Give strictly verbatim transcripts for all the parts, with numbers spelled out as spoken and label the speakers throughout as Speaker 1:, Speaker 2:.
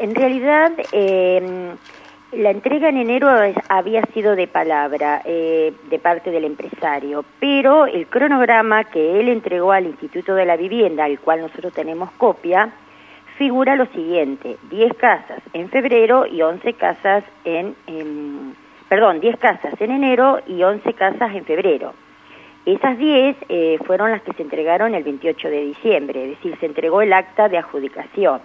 Speaker 1: en realidad eh, la entrega en enero es, había sido de palabra, eh, de parte del empresario, pero el cronograma que él entregó al Instituto de la Vivienda, al cual nosotros tenemos copia, figura lo siguiente: diez casas en febrero y once casas en, en perdón, diez casas en enero y once casas en febrero. Esas diez eh, fueron las que se entregaron el veintiocho de diciembre, es decir, se entregó el acta de adjudicación.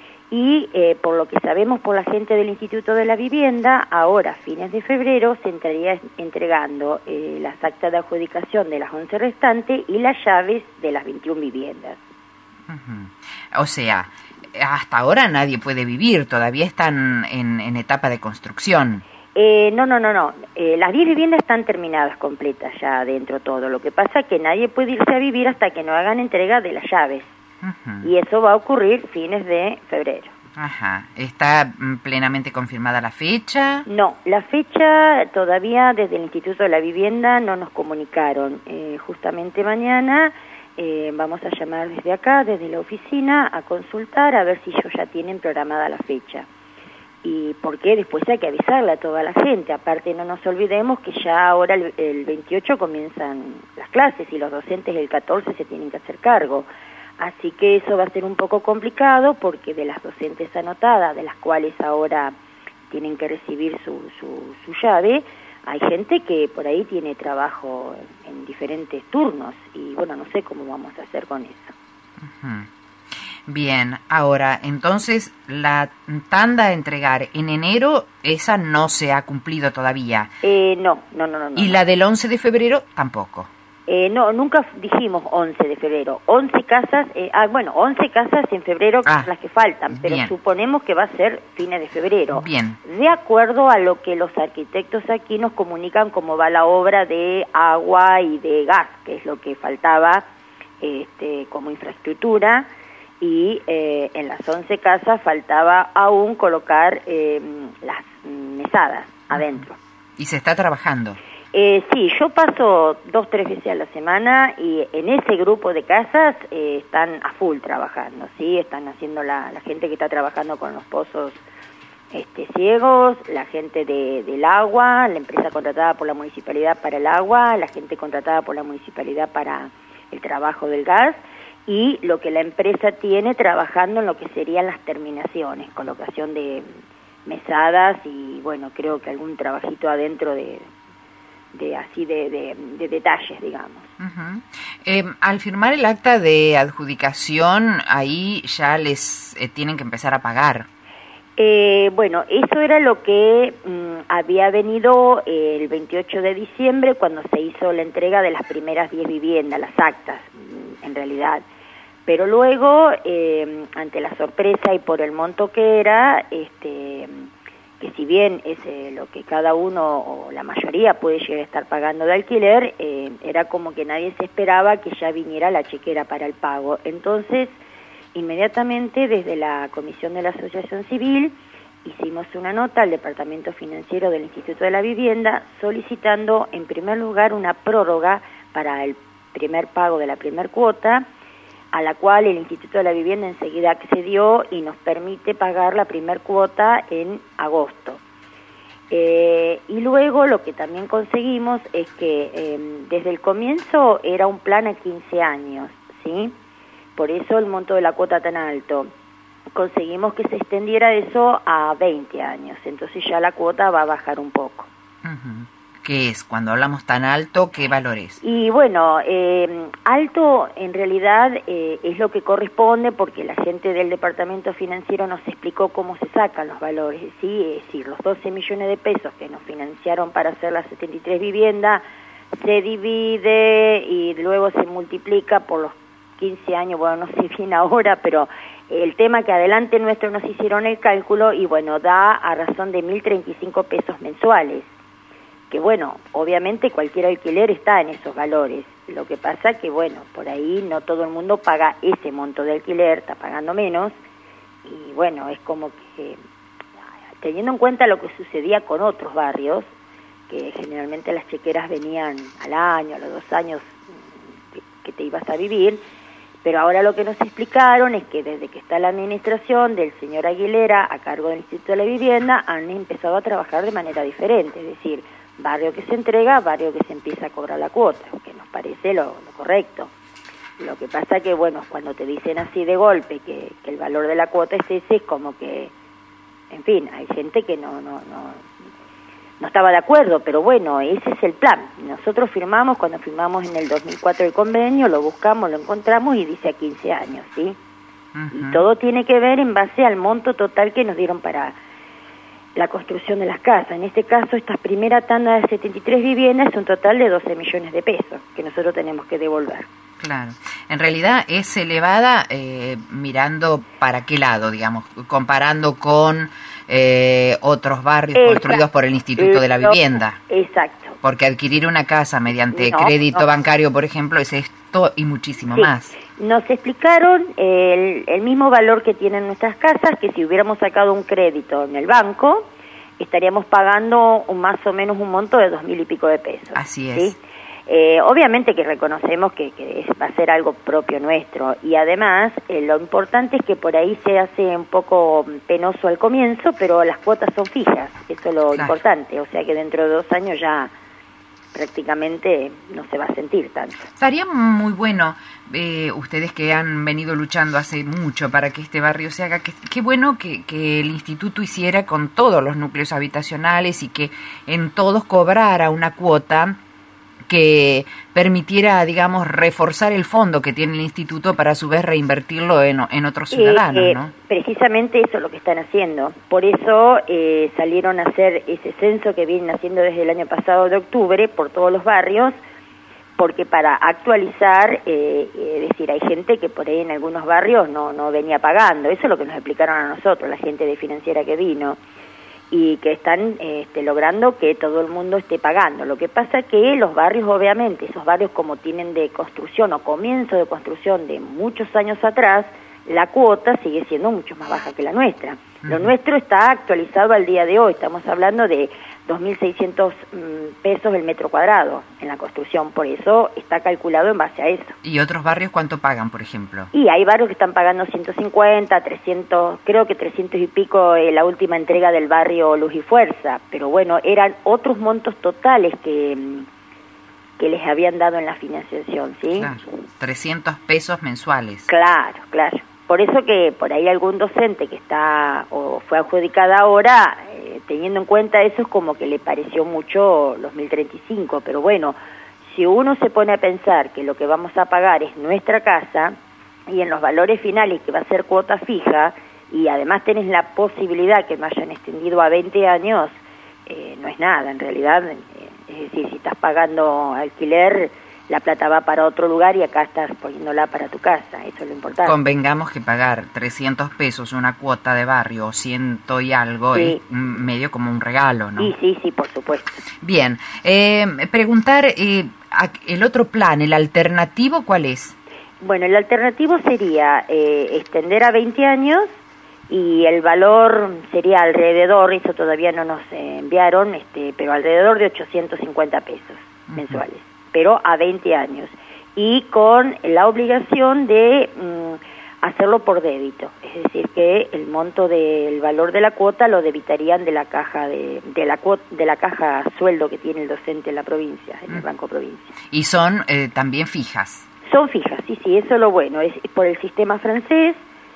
Speaker 1: Y eh, por lo que sabemos por la gente del Instituto de la Vivienda, ahora, a fines de febrero, se estaría entregando eh, las actas de adjudicación de las once restantes y las llaves de las veintiuna viviendas.
Speaker 2: Uh-huh. O sea, hasta ahora nadie puede vivir, todavía están en, en etapa de construcción.
Speaker 1: Eh, no, no, no, no. Eh, las diez viviendas están terminadas completas ya dentro todo. Lo que pasa es que nadie puede irse a vivir hasta que no hagan entrega de las llaves. Uh-huh. Y eso va a ocurrir fines de febrero.
Speaker 2: Ajá. ¿Está plenamente confirmada la fecha?
Speaker 1: No, la fecha todavía desde el Instituto de la Vivienda no nos comunicaron. Eh, justamente mañana eh, vamos a llamar desde acá, desde la oficina, a consultar a ver si ellos ya tienen programada la fecha. Y porque después hay que avisarle a toda la gente. Aparte, no nos olvidemos que ya ahora el, el veintiocho comienzan las clases y los docentes el catorce se tienen que hacer cargo. Así que eso va a ser un poco complicado porque de las docentes anotadas, de las cuales ahora tienen que recibir su, su, su llave, hay gente que por ahí tiene trabajo en, en diferentes turnos y bueno, no sé cómo vamos a hacer con eso.
Speaker 2: Uh-huh. Bien, ahora, entonces, la tanda a entregar en enero, esa no se ha cumplido todavía.
Speaker 1: Eh, no, no, no, no.
Speaker 2: ¿Y
Speaker 1: no.
Speaker 2: la del once de febrero? Tampoco.
Speaker 1: Eh, no, nunca dijimos once de febrero. once casas, eh, ah, bueno, once casas en febrero,
Speaker 2: ah,
Speaker 1: las que faltan, pero
Speaker 2: bien.
Speaker 1: Suponemos que va a ser fines de febrero.
Speaker 2: Bien.
Speaker 1: De acuerdo a lo que los arquitectos aquí nos comunican cómo va la obra de agua y de gas, que es lo que faltaba este, como infraestructura. Y eh, en las once casas faltaba aún colocar eh, las mesadas adentro.
Speaker 2: ¿Y se está trabajando?
Speaker 1: Eh, sí, yo paso dos, tres veces a la semana y en ese grupo de casas eh, están a full trabajando, ¿sí? Están haciendo la, la gente que está trabajando con los pozos este, ciegos, la gente de, del agua, la empresa contratada por la municipalidad para el agua, la gente contratada por la municipalidad para el trabajo del gas, y lo que la empresa tiene trabajando en lo que serían las terminaciones, colocación de mesadas y bueno, creo que algún trabajito adentro de, de así de, de, de detalles, digamos.
Speaker 2: Uh-huh. Eh, al firmar el acta de adjudicación, ahí ya les eh, tienen que empezar a pagar.
Speaker 1: Eh, bueno, eso era lo que mm, había venido eh, el veintiocho de diciembre cuando se hizo la entrega de las primeras diez viviendas, las actas, mm, en realidad. Pero luego, eh, ante la sorpresa y por el monto que era, este, que si bien es eh, lo que cada uno o la mayoría puede llegar a estar pagando de alquiler, eh, era como que nadie se esperaba que ya viniera la chequera para el pago. Entonces, inmediatamente desde la Comisión de la Asociación Civil hicimos una nota al Departamento Financiero del Instituto de la Vivienda solicitando en primer lugar una prórroga para el primer pago de la primer cuota, a la cual el Instituto de la Vivienda enseguida accedió y nos permite pagar la primer cuota en agosto. Eh, y luego lo que también conseguimos es que eh, desde el comienzo era un plan a quince años, ¿sí? Por eso el monto de la cuota tan alto. Conseguimos que se extendiera eso a veinte años, entonces ya la cuota va a bajar un poco.
Speaker 2: Uh-huh. ¿Qué es? Cuando hablamos tan alto, ¿qué valores?
Speaker 1: Y bueno, eh, alto en realidad eh, es lo que corresponde porque la gente del departamento financiero nos explicó cómo se sacan los valores, ¿sí? Es decir, los doce millones de pesos que nos financiaron para hacer las setenta y tres viviendas se divide y luego se multiplica por los quince años, bueno, no sé bien ahora, pero el tema que adelante nuestro nos hicieron el cálculo y bueno, da a razón de mil treinta y cinco pesos mensuales. Que bueno, obviamente cualquier alquiler está en esos valores. Lo que pasa que bueno, por ahí no todo el mundo paga ese monto de alquiler, está pagando menos, y bueno, es como que, teniendo en cuenta lo que sucedía con otros barrios, que generalmente las chequeras venían al año, a los dos años que te ibas a vivir, Pero ahora lo que nos explicaron es que desde que está la administración del señor Aguilera a cargo del Instituto de la Vivienda, han empezado a trabajar de manera diferente, es decir, barrio que se entrega, barrio que se empieza a cobrar la cuota, que nos parece lo, lo correcto. Lo que pasa que, bueno, cuando te dicen así de golpe que, que el valor de la cuota es ese, es como que, en fin, hay gente que no, no, no, no estaba de acuerdo, pero bueno, ese es el plan. Nosotros firmamos, cuando firmamos en el dos mil cuatro el convenio, lo buscamos, lo encontramos y dice a quince años, ¿sí? Uh-huh. Y todo tiene que ver en base al monto total que nos dieron para la construcción de las casas. En este caso, esta primera tanda de setenta y tres viviendas es un total de doce millones de pesos que nosotros tenemos que devolver.
Speaker 2: Claro. En realidad es elevada eh, mirando para qué lado, digamos, comparando con eh, otros barrios Exacto. construidos por el Instituto de la Vivienda.
Speaker 1: Exacto.
Speaker 2: Porque adquirir una casa mediante
Speaker 1: no,
Speaker 2: crédito
Speaker 1: no.
Speaker 2: bancario, por ejemplo, es esto y muchísimo
Speaker 1: sí.
Speaker 2: más.
Speaker 1: Nos explicaron el, el mismo valor que tienen nuestras casas, que si hubiéramos sacado un crédito en el banco, estaríamos pagando un, más o menos un monto de dos mil y pico de pesos.
Speaker 2: Así es.
Speaker 1: ¿sí? Eh, obviamente que reconocemos que, que va a ser algo propio nuestro y además eh, lo importante es que por ahí se hace un poco penoso al comienzo, pero las cuotas son fijas, eso es lo claro. importante, o sea que dentro de dos años ya prácticamente no se va a sentir tanto.
Speaker 2: Estaría muy bueno, eh, ustedes que han venido luchando hace mucho para que este barrio se haga, que, qué bueno que, que el instituto hiciera con todos los núcleos habitacionales y que en todos cobrara una cuota que permitiera, digamos, reforzar el fondo que tiene el instituto para a su vez reinvertirlo en, en otros ciudadanos,
Speaker 1: eh, eh,
Speaker 2: ¿no?
Speaker 1: Precisamente eso es lo que están haciendo. Por eso eh, salieron a hacer ese censo que vienen haciendo desde el año pasado de octubre por todos los barrios, porque para actualizar, eh, es decir, hay gente que por ahí en algunos barrios no, no venía pagando. Eso es lo que nos explicaron a nosotros, la gente de financiera que vino. Y que están este, logrando que todo el mundo esté pagando. Lo que pasa que los barrios, obviamente, esos barrios como tienen de construcción o comienzo de construcción de muchos años atrás, la cuota sigue siendo mucho más baja que la nuestra. Uh-huh. Lo nuestro está actualizado al día de hoy, estamos hablando de dos mil seiscientos mm, pesos el metro cuadrado en la construcción, por eso está calculado en base a eso.
Speaker 2: ¿Y otros barrios cuánto pagan, por ejemplo?
Speaker 1: Y hay barrios que están pagando ciento cincuenta, trescientos, creo que trescientos y pico eh, la última entrega del barrio Luz y Fuerza, pero bueno, eran otros montos totales que, que les habían dado en la financiación, ¿sí?
Speaker 2: Claro, trescientos pesos mensuales.
Speaker 1: Claro, claro. Por eso que por ahí algún docente que está o fue adjudicada ahora, eh, teniendo en cuenta eso, es como que le pareció mucho los mil treinta y cinco, pero bueno, si uno se pone a pensar que lo que vamos a pagar es nuestra casa y en los valores finales que va a ser cuota fija y además tenés la posibilidad que me hayan extendido a veinte años, eh, no es nada en realidad, eh, es decir, si estás pagando alquiler, la plata va para otro lugar y acá estás poniéndola para tu casa, eso es lo importante.
Speaker 2: Convengamos que pagar trescientos pesos una cuota de barrio o ciento y algo sí. es medio como un regalo, ¿no?
Speaker 1: Sí, sí, sí, por supuesto.
Speaker 2: Bien, eh, preguntar, eh, el otro plan, el alternativo, ¿cuál es?
Speaker 1: Bueno, el alternativo sería eh, extender a veinte años y el valor sería alrededor, eso todavía no nos eh, enviaron, este, pero alrededor de ochocientos cincuenta pesos uh-huh. mensuales. Pero a veinte años, y con la obligación de mm, hacerlo por débito, es decir, que el monto del valor de la cuota lo debitarían de la caja de, de la cuota, de la caja sueldo que tiene el docente en la provincia, en el Banco Provincia.
Speaker 2: ¿Y son eh, también fijas?
Speaker 1: Son fijas, sí, sí, eso es lo bueno, es por el sistema francés,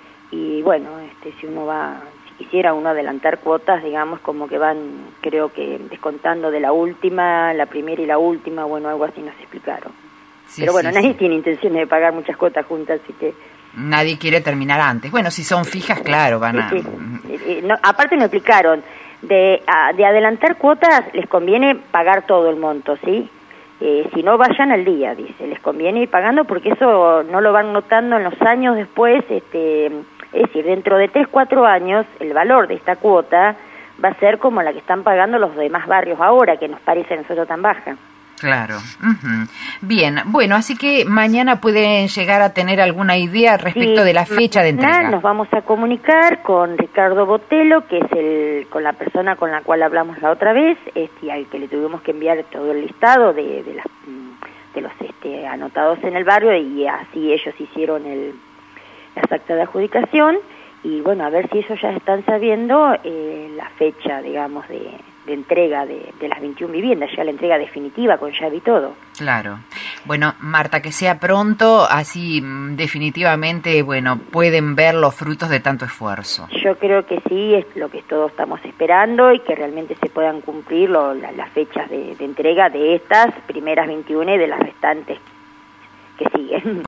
Speaker 1: y bueno, este, si uno va... quisiera uno adelantar cuotas, digamos, como que van, creo que descontando de la última, la primera y la última, bueno, algo así nos explicaron. Sí, Pero bueno, sí, nadie sí. tiene intenciones de pagar muchas cuotas juntas, así que...
Speaker 2: Nadie quiere terminar antes. Bueno, si son fijas, claro, van a...
Speaker 1: Sí, sí. No, aparte nos explicaron, de, a, de adelantar cuotas les conviene pagar todo el monto, ¿sí? Eh, si no, vayan al día, dice, les conviene ir pagando porque eso no lo van notando en los años después, este... Es decir, dentro de tres, cuatro años, el valor de esta cuota va a ser como la que están pagando los demás barrios ahora, que nos parece a nosotros tan baja.
Speaker 2: Claro. Uh-huh. Bien, bueno, así que mañana pueden llegar a tener alguna idea respecto sí, de la fecha de entrega.
Speaker 1: Nos vamos a comunicar con Ricardo Botelo, que es el con la persona con la cual hablamos la otra vez, este, al que le tuvimos que enviar todo el listado de, de, las, de los este, anotados en el barrio, y así ellos hicieron el, las actas de adjudicación. Y bueno, a ver si ellos ya están sabiendo eh, la fecha, digamos, de, de entrega de, de las veintiuna viviendas, ya la entrega definitiva con llave y todo.
Speaker 2: Claro. Bueno, Marta, que sea pronto, así definitivamente, bueno, pueden ver los frutos de tanto esfuerzo.
Speaker 1: Yo creo que sí, es lo que todos estamos esperando, y que realmente se puedan cumplir lo, la, las fechas de, de entrega de estas primeras veintiuna y de las restantes que siguen.